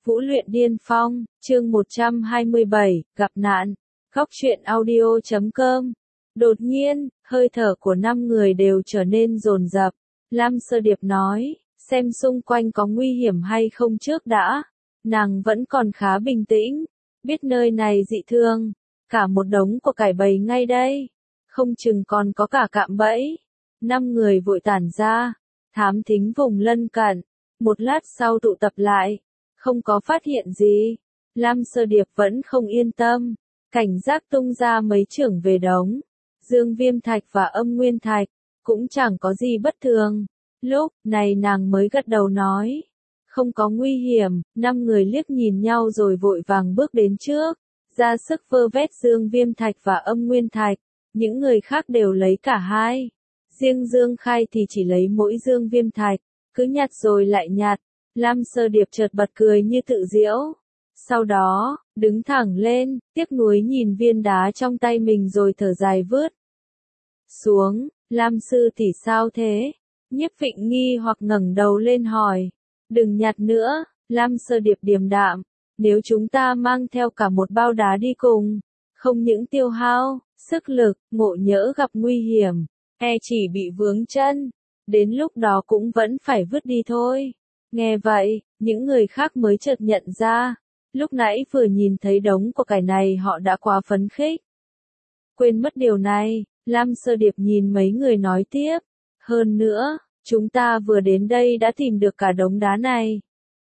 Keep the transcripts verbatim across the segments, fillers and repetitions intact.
Vũ luyện điên phong, chương một trăm hai mươi bảy, gặp nạn. Góc truyện audio chấm com. Đột nhiên, hơi thở của năm người đều trở nên dồn dập. Lam Sơ Điệp nói, xem xung quanh có nguy hiểm hay không trước đã. Nàng vẫn còn khá bình tĩnh, biết nơi này dị thường, cả một đống của cải bầy ngay đây, không chừng còn có cả cạm bẫy. Năm người vội tản ra, thám thính vùng lân cận, một lát sau tụ tập lại, không có phát hiện gì. Lam Sơ Điệp vẫn không yên tâm, cảnh giác tung ra mấy chưởng về đống. Dương Viêm Thạch và Âm Nguyên Thạch, cũng chẳng có gì bất thường. Lúc này nàng mới gật đầu nói, không có nguy hiểm. Năm người liếc nhìn nhau rồi vội vàng bước đến trước, ra sức vơ vét Dương Viêm Thạch và Âm Nguyên Thạch. Những người khác đều lấy cả hai, riêng Dương Khai thì chỉ lấy mỗi Dương Viêm Thạch, cứ nhặt rồi lại nhặt. Lam Sơ Điệp chợt bật cười như tự giễu. Sau đó, đứng thẳng lên, tiếc nuối nhìn viên đá trong tay mình rồi thở dài vứt xuống. Lam sư tỷ sao thế? Nhiếp Vịnh nghi hoặc ngẩng đầu lên hỏi. Đừng nhặt nữa. Lam Sơ Điệp điềm đạm. Nếu chúng ta mang theo cả một bao đá đi cùng, không những tiêu hao sức lực, ngộ nhỡ gặp nguy hiểm, e chỉ bị vướng chân, đến lúc đó cũng vẫn phải vứt đi thôi. Nghe vậy, những người khác mới chợt nhận ra, lúc nãy vừa nhìn thấy đống của cải này họ đã quá phấn khích. Quên mất điều này, Lam Sơ Điệp nhìn mấy người nói tiếp. Hơn nữa, chúng ta vừa đến đây đã tìm được cả đống đá này.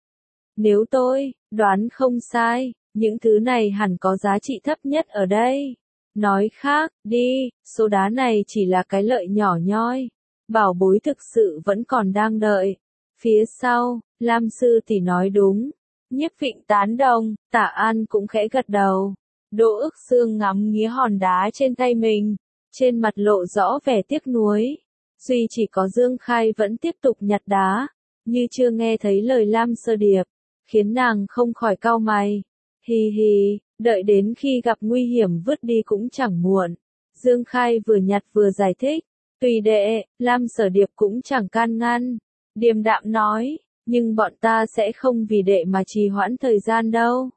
Nếu tôi đoán không sai, những thứ này hẳn có giá trị thấp nhất ở đây. Nói khác đi, số đá này chỉ là cái lợi nhỏ nhoi. Bảo bối thực sự vẫn còn đang đợi phía sau. Lam sư tỷ nói đúng. Nhiếp Vịnh tán đồng, Tả An cũng khẽ gật đầu. Đỗ Ước Xương ngắm nghía hòn đá trên tay mình, trên mặt lộ rõ vẻ tiếc nuối. Duy chỉ có Dương Khai vẫn tiếp tục nhặt đá, như chưa nghe thấy lời Lam Sơ Điệp, khiến nàng không khỏi cau mày. Hì hì, đợi đến khi gặp nguy hiểm vứt đi cũng chẳng muộn. Dương Khai vừa nhặt vừa giải thích. Tùy đệ, Lam Sơ Điệp cũng chẳng can ngăn, điềm đạm nói, nhưng bọn ta sẽ không vì đệ mà trì hoãn thời gian đâu.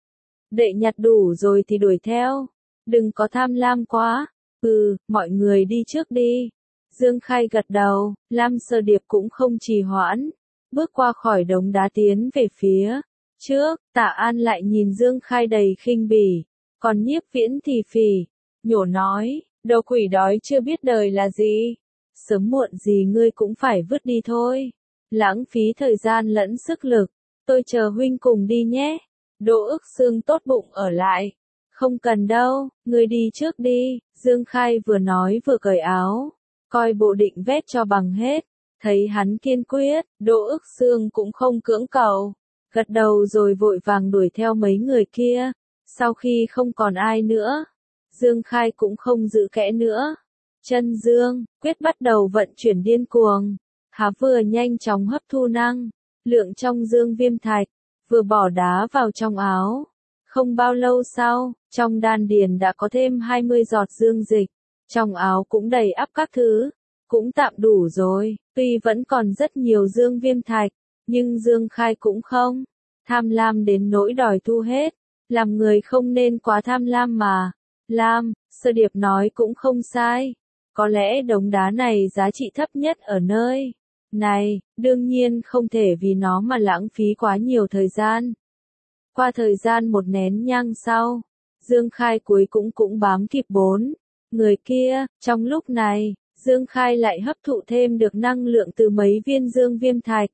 Đệ nhặt đủ rồi thì đuổi theo, đừng có tham lam quá. Ừ, mọi người đi trước đi. Dương Khai gật đầu. Lam Sơ Điệp cũng không trì hoãn, bước qua khỏi đống đá tiến về phía trước. Tả An lại nhìn Dương Khai đầy khinh bỉ, còn Nhiếp Viễn thì phì nhổ nói, đồ quỷ đói chưa biết đời là gì, sớm muộn gì ngươi cũng phải vứt đi thôi, lãng phí thời gian lẫn sức lực. Tôi chờ huynh cùng đi nhé. Đỗ Ước Xương tốt bụng ở lại. Không cần đâu, ngươi đi trước đi. Dương Khai vừa nói vừa cởi áo, coi bộ định vét cho bằng hết. Thấy hắn kiên quyết, Đỗ Ước Xương cũng không cưỡng cầu, gật đầu rồi vội vàng đuổi theo mấy người kia. Sau khi không còn ai nữa, Dương Khai cũng không giữ kẽ nữa. Chân Dương quyết bắt đầu vận chuyển điên cuồng, há vừa nhanh chóng hấp thu năng lượng trong Dương Viêm Thạch, vừa bỏ đá vào trong áo. Không bao lâu sau, trong đan điền đã có thêm hai mươi giọt dương dịch, trong áo cũng đầy ắp các thứ, cũng tạm đủ rồi. Tuy vẫn còn rất nhiều Dương Viêm Thạch, nhưng Dương Khai cũng không tham lam đến nỗi đòi thu hết. Làm người không nên quá tham lam mà. Lam Sơ Điệp nói cũng không sai. Có lẽ đống đá này giá trị thấp nhất ở nơi này, đương nhiên không thể vì nó mà lãng phí quá nhiều thời gian. Qua thời gian một nén nhang sau, Dương Khai cuối cũng cũng bám kịp bốn người kia. Trong lúc này, Dương Khai lại hấp thụ thêm được năng lượng từ mấy viên Dương Viêm Thạch.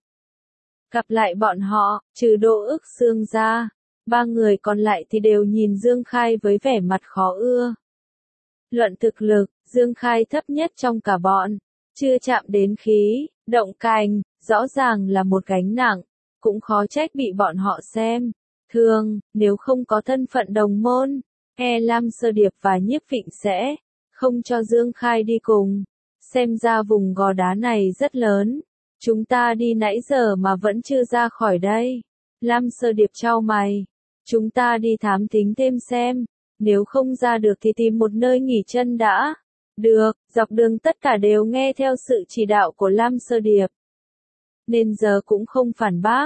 Gặp lại bọn họ, trừ Đỗ Ước Xương ra, ba người còn lại thì đều nhìn Dương Khai với vẻ mặt khó ưa. Luận thực lực, Dương Khai thấp nhất trong cả bọn, chưa chạm đến khí động cành, rõ ràng là một gánh nặng, cũng khó trách bị bọn họ xem thường. Nếu không có thân phận đồng môn, e Lam Sơ Điệp và Nhiếp Vịnh sẽ không cho Dương Khai đi cùng. Xem ra vùng gò đá này rất lớn, chúng ta đi nãy giờ mà vẫn chưa ra khỏi đây. Lam Sơ Điệp chau mày, chúng ta đi thám thính thêm xem, nếu không ra được thì tìm một nơi nghỉ chân đã. Được, dọc đường tất cả đều nghe theo sự chỉ đạo của Lam Sơ Điệp, nên giờ cũng không phản bác.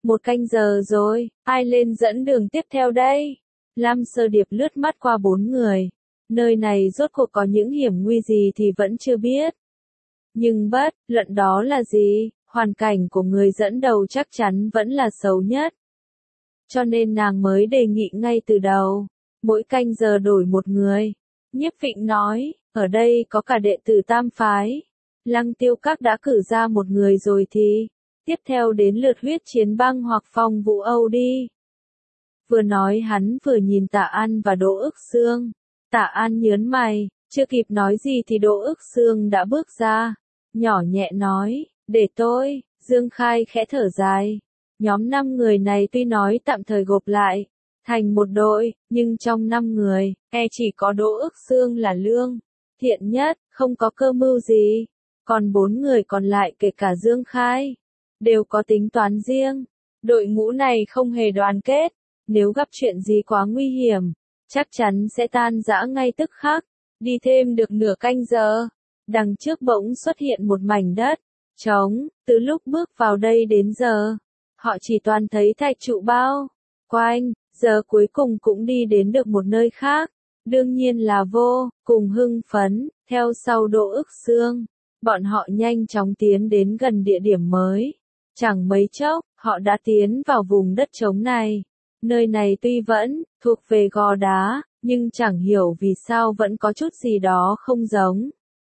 Một canh giờ rồi, ai lên dẫn đường tiếp theo đây? Lam Sơ Điệp lướt mắt qua bốn người. Nơi này rốt cuộc có những hiểm nguy gì thì vẫn chưa biết. Nhưng bất luận đó là gì, hoàn cảnh của người dẫn đầu chắc chắn vẫn là xấu nhất. Cho nên nàng mới đề nghị ngay từ đầu, mỗi canh giờ đổi một người. Nhiếp Vịnh nói, ở đây có cả đệ tử tam phái. Lăng Tiêu Các đã cử ra một người rồi thì, tiếp theo đến lượt Huyết Chiến Bang hoặc Phong Vũ Âu đi. Vừa nói hắn vừa nhìn Tạ An và Đỗ Ức Sương. Tạ An nhớn mày, chưa kịp nói gì thì Đỗ Ức Sương đã bước ra. Nhỏ nhẹ nói, để tôi, Dương Khai khẽ thở dài. Nhóm năm người này tuy nói tạm thời gộp lại, thành một đội, nhưng trong năm người, e chỉ có Đỗ Ức Sương là lương thiện nhất, không có cơ mưu gì. Còn bốn người còn lại kể cả Dương Khai, đều có tính toán riêng. Đội ngũ này không hề đoàn kết, nếu gặp chuyện gì quá nguy hiểm, chắc chắn sẽ tan rã ngay tức khắc. Đi thêm được nửa canh giờ, đằng trước bỗng xuất hiện một mảnh đất trống. Từ lúc bước vào đây đến giờ, họ chỉ toàn thấy thạch trụ bao quanh, giờ cuối cùng cũng đi đến được một nơi khác. Đương nhiên là vô cùng hưng phấn, theo sau Đỗ Ức Sương, bọn họ nhanh chóng tiến đến gần địa điểm mới. Chẳng mấy chốc, họ đã tiến vào vùng đất trống này. Nơi này tuy vẫn thuộc về gò đá, nhưng chẳng hiểu vì sao vẫn có chút gì đó không giống.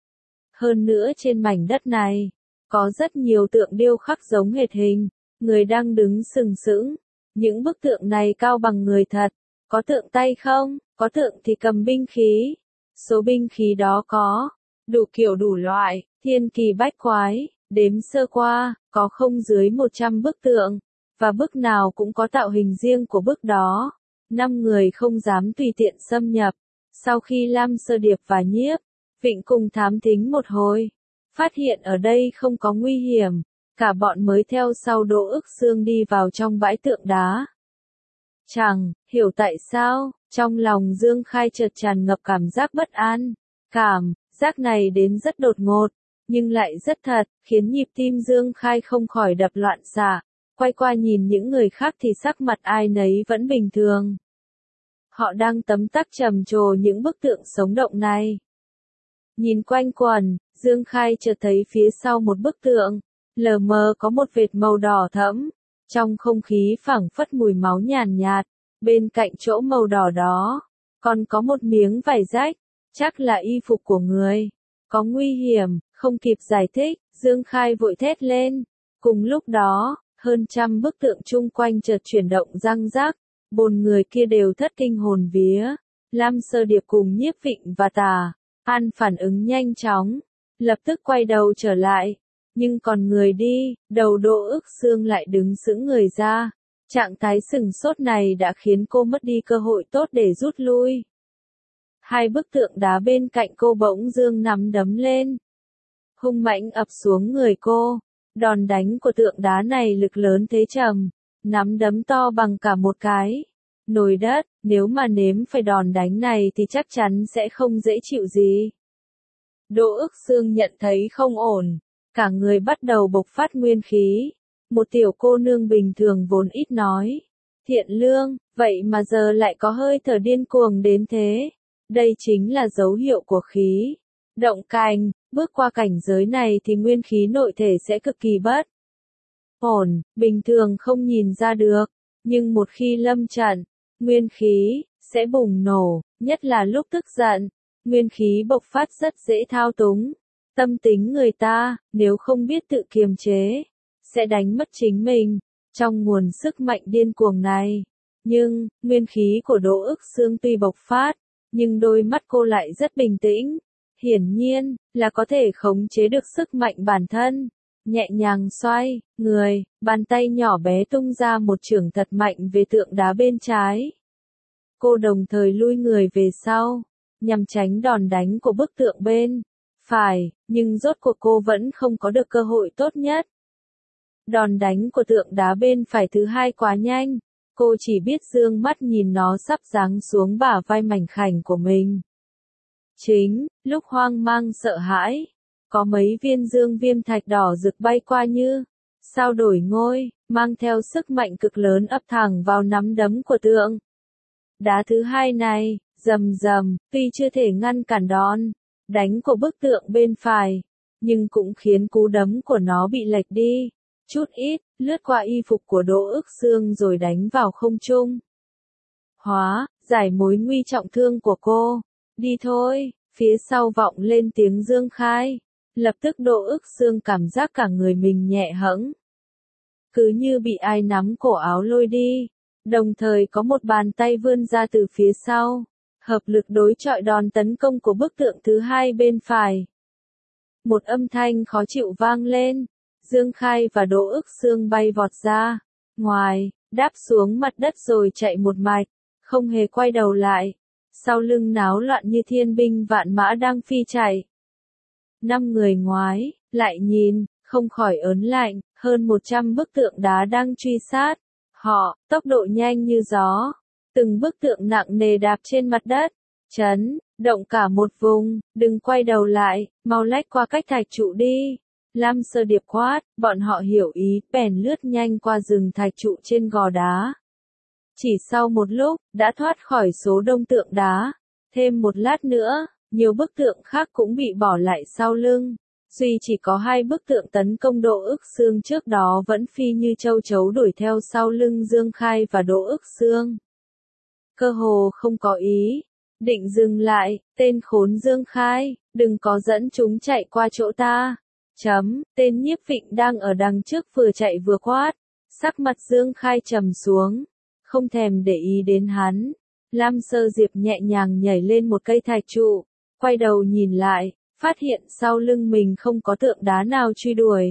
Hơn nữa trên mảnh đất này, có rất nhiều tượng điêu khắc giống hệt hình, người đang đứng sừng sững. Những bức tượng này cao bằng người thật, có tượng tay không, có tượng thì cầm binh khí. Số binh khí đó có đủ kiểu đủ loại, thiên kỳ bách quái, đếm sơ qua, có không dưới một trăm bức tượng, và bức nào cũng có tạo hình riêng của bức đó. Năm người không dám tùy tiện xâm nhập. Sau khi Lam Sơ Điệp và Nhiếp Vịnh cùng thám thính một hồi, phát hiện ở đây không có nguy hiểm, cả bọn mới theo sau Đỗ Ức Sương đi vào trong bãi tượng đá. Chẳng hiểu tại sao, trong lòng Dương Khai chợt tràn ngập cảm giác bất an. Cảm giác này đến rất đột ngột, nhưng lại rất thật, khiến nhịp tim Dương Khai không khỏi đập loạn xạ. Quay qua nhìn những người khác thì sắc mặt ai nấy vẫn bình thường. Họ đang tấm tắc trầm trồ những bức tượng sống động này. Nhìn quanh quần, Dương Khai chợt thấy phía sau một bức tượng, lờ mờ có một vệt màu đỏ thẫm. Trong không khí phảng phất mùi máu nhàn nhạt, bên cạnh chỗ màu đỏ đó, còn có một miếng vải rách, chắc là y phục của người. Có nguy hiểm, không kịp giải thích, Dương Khai vội thét lên. Cùng lúc đó, hơn trăm bức tượng chung quanh chợt chuyển động răng rắc, bốn người kia đều thất kinh hồn vía. Lam Sơ Điệp cùng Nhiếp Vịnh và Tà An phản ứng nhanh chóng, lập tức quay đầu trở lại. Nhưng còn người đi, đầu Đỗ Ức Sương lại đứng sững người ra. Trạng thái sừng sốt này đã khiến cô mất đi cơ hội tốt để rút lui. Hai bức tượng đá bên cạnh cô bỗng dưng nắm đấm lên, hung mãnh ập xuống người cô. Đòn đánh của tượng đá này lực lớn thế trầm, nắm đấm to bằng cả một cái nồi đất, nếu mà nếm phải đòn đánh này thì chắc chắn sẽ không dễ chịu gì. Đỗ Ức Sương nhận thấy không ổn, cả người bắt đầu bộc phát nguyên khí. Một tiểu cô nương bình thường vốn ít nói, thiện lương, vậy mà giờ lại có hơi thở điên cuồng đến thế. Đây chính là dấu hiệu của khí động cành. Bước qua cảnh giới này thì nguyên khí nội thể sẽ cực kỳ bất ổn, bình thường không nhìn ra được, nhưng một khi lâm trận, nguyên khí sẽ bùng nổ, nhất là lúc tức giận. Nguyên khí bộc phát rất dễ thao túng tâm tính người ta, nếu không biết tự kiềm chế, sẽ đánh mất chính mình. Trong nguồn sức mạnh điên cuồng này, nhưng nguyên khí của Đỗ Ức Sương tuy bộc phát, nhưng đôi mắt cô lại rất bình tĩnh. Hiển nhiên, là có thể khống chế được sức mạnh bản thân. Nhẹ nhàng xoay, người, bàn tay nhỏ bé tung ra một chưởng thật mạnh về tượng đá bên trái. Cô đồng thời lui người về sau, nhằm tránh đòn đánh của bức tượng bên phải, nhưng rốt cuộc cô vẫn không có được cơ hội tốt nhất. Đòn đánh của tượng đá bên phải thứ hai quá nhanh, cô chỉ biết dương mắt nhìn nó sắp giáng xuống bả vai mảnh khảnh của mình. Chính lúc hoang mang sợ hãi, có mấy viên dương viêm thạch đỏ rực bay qua như sao đổi ngôi, mang theo sức mạnh cực lớn ập thẳng vào nắm đấm của tượng đá thứ hai này, rầm rầm, tuy chưa thể ngăn cản đòn đánh của bức tượng bên phải, nhưng cũng khiến cú đấm của nó bị lệch đi, chút ít, lướt qua y phục của Đỗ Ước Xương rồi đánh vào không trung. Hóa, giải mối nguy trọng thương của cô. Đi thôi, phía sau vọng lên tiếng Dương Khai. Lập tức Đỗ Ước Xương cảm giác cả người mình nhẹ hẫng. Cứ như bị ai nắm cổ áo lôi đi. Đồng thời có một bàn tay vươn ra từ phía sau. Hợp lực đối chọi đòn tấn công của bức tượng thứ hai bên phải. Một âm thanh khó chịu vang lên. Dương Khai và Đỗ Ước Xương bay vọt ra. Ngoài, đáp xuống mặt đất rồi chạy một mạch. Không hề quay đầu lại. Sau lưng náo loạn như thiên binh vạn mã đang phi chạy. Năm người ngoái, lại nhìn, không khỏi ớn lạnh, hơn một trăm bức tượng đá đang truy sát. Họ, tốc độ nhanh như gió. Từng bức tượng nặng nề đạp trên mặt đất. Chấn, động cả một vùng, đừng quay đầu lại, mau lách qua cách thạch trụ đi. Lam Sơ Điệp quát, bọn họ hiểu ý, bèn lướt nhanh qua rừng thạch trụ trên gò đá. Chỉ sau một lúc, đã thoát khỏi số đông tượng đá. Thêm một lát nữa, nhiều bức tượng khác cũng bị bỏ lại sau lưng. Duy chỉ có hai bức tượng tấn công Đỗ Ước Xương trước đó vẫn phi như châu chấu đuổi theo sau lưng Dương Khai và Đỗ Ước Xương. Cơ hồ không có ý. Định dừng lại, tên khốn Dương Khai, đừng có dẫn chúng chạy qua chỗ ta. Chấm, tên Nhiếp Vịnh đang ở đằng trước vừa chạy vừa quát. Sắc mặt Dương Khai trầm xuống. Không thèm để ý đến hắn. Lam Sơ Diệp nhẹ nhàng nhảy lên một cây thạch trụ. Quay đầu nhìn lại, phát hiện sau lưng mình không có tượng đá nào truy đuổi.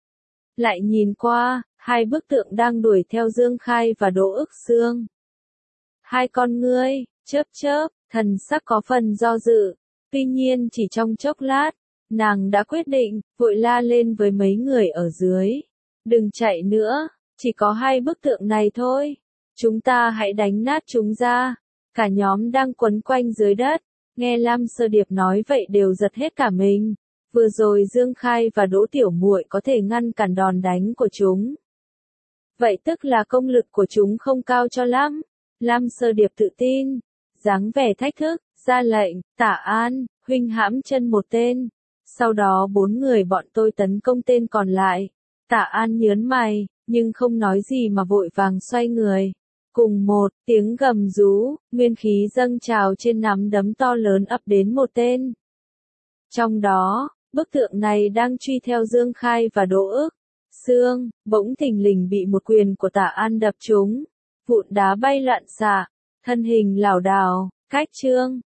Lại nhìn qua, hai bức tượng đang đuổi theo Dương Khai và Đỗ Ước Xương. Hai con ngươi, chớp chớp, thần sắc có phần do dự. Tuy nhiên chỉ trong chốc lát, nàng đã quyết định, vội la lên với mấy người ở dưới. Đừng chạy nữa, chỉ có hai bức tượng này thôi. Chúng ta hãy đánh nát chúng ra. Cả nhóm đang quấn quanh dưới đất. Nghe Lam Sơ Điệp nói vậy đều giật hết cả mình. Vừa rồi Dương Khai và Đỗ Tiểu Muội có thể ngăn cản đòn đánh của chúng. Vậy tức là công lực của chúng không cao cho lắm. Lam Sơ Điệp tự tin. Dáng vẻ thách thức, ra lệnh, Tả An, huynh hãm chân một tên. Sau đó bốn người bọn tôi tấn công tên còn lại. Tả An nhớn mày, nhưng không nói gì mà vội vàng xoay người. Cùng một tiếng gầm rú, nguyên khí dâng trào trên nắm đấm to lớn ập đến một tên. Trong đó, bức tượng này đang truy theo Dương Khai và Đỗ Ước Xương, bỗng thình lình bị một quyền của Tả An đập trúng. Vụn đá bay loạn xạ, thân hình lảo đảo, cách chương.